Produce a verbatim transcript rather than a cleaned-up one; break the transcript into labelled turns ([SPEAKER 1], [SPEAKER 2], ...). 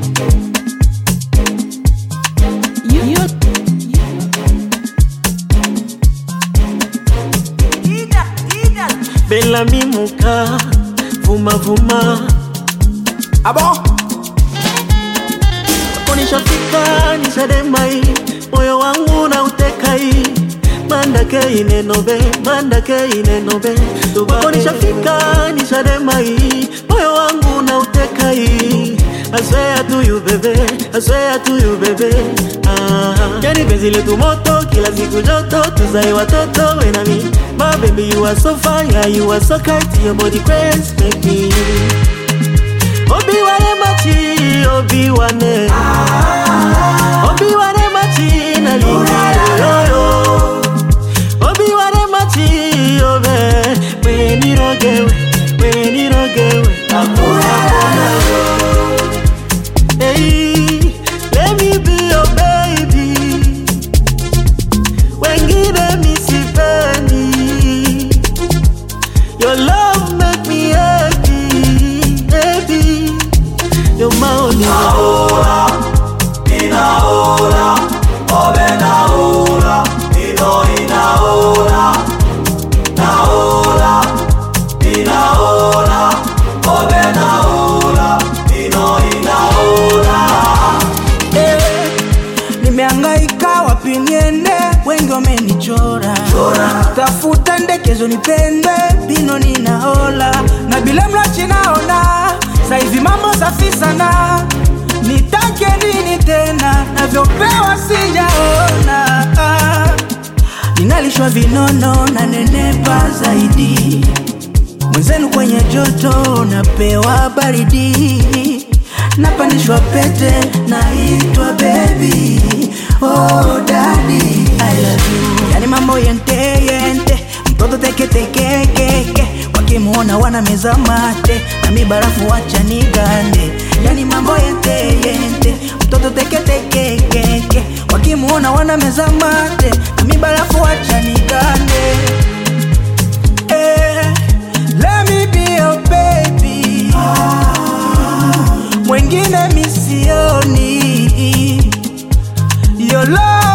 [SPEAKER 1] You, you,
[SPEAKER 2] Ida, Ida.
[SPEAKER 3] Bella mimuka, vuma vuma.
[SPEAKER 2] Abo.
[SPEAKER 3] Nishafika nishademai, moyo wangu na utekai. Mandake inenobe, mandake inenobe. Wako nishafika nishademai, moyo wangu na utekai. I swear to you baby, I swear to you baby. Ah, yani penzi letu moto, kila siku joto, tuzae watoto we na mi. My baby you are so fire, you are so kite, your body craze make me. Obi wane machi, obi wane Obi wane machi na lingi yo yo Obi wane machi, obe We ni rogewe, we ni rogewe Akuna kona yo Hey, let me be your baby Wengine misipendi Your love make me happy, happy You're my only
[SPEAKER 4] Naola, inaola, obe naola, ino inaola. Naola, inaola, obe naola, ino inaola.
[SPEAKER 2] Eh, nimehangaika wapi niende, wengi wamenichora. Tafuta ndekezo nipende, bino ninaola. Na bila mlachi naona, saivi mambo safi sana. Nitake nini tena, navyopewa sijaona. ah. Ninalishwa vinono na nenepa zaidi. Mwenzenu kwenye joto, napewa baridi. Napandishwa pete, naitwa baby. Oh daddy, I love you. Yani mambo yente yente, mtoto teke teke keke. Wakimuona wana meza mate, na mi barafu wacha nigande. Yani mambo yente yente, mtoto teke teke keke. Wakimuona wana meza mate, na mi barafu wacha nigande. Eh, let me be your baby. Mwengine misioni. Your love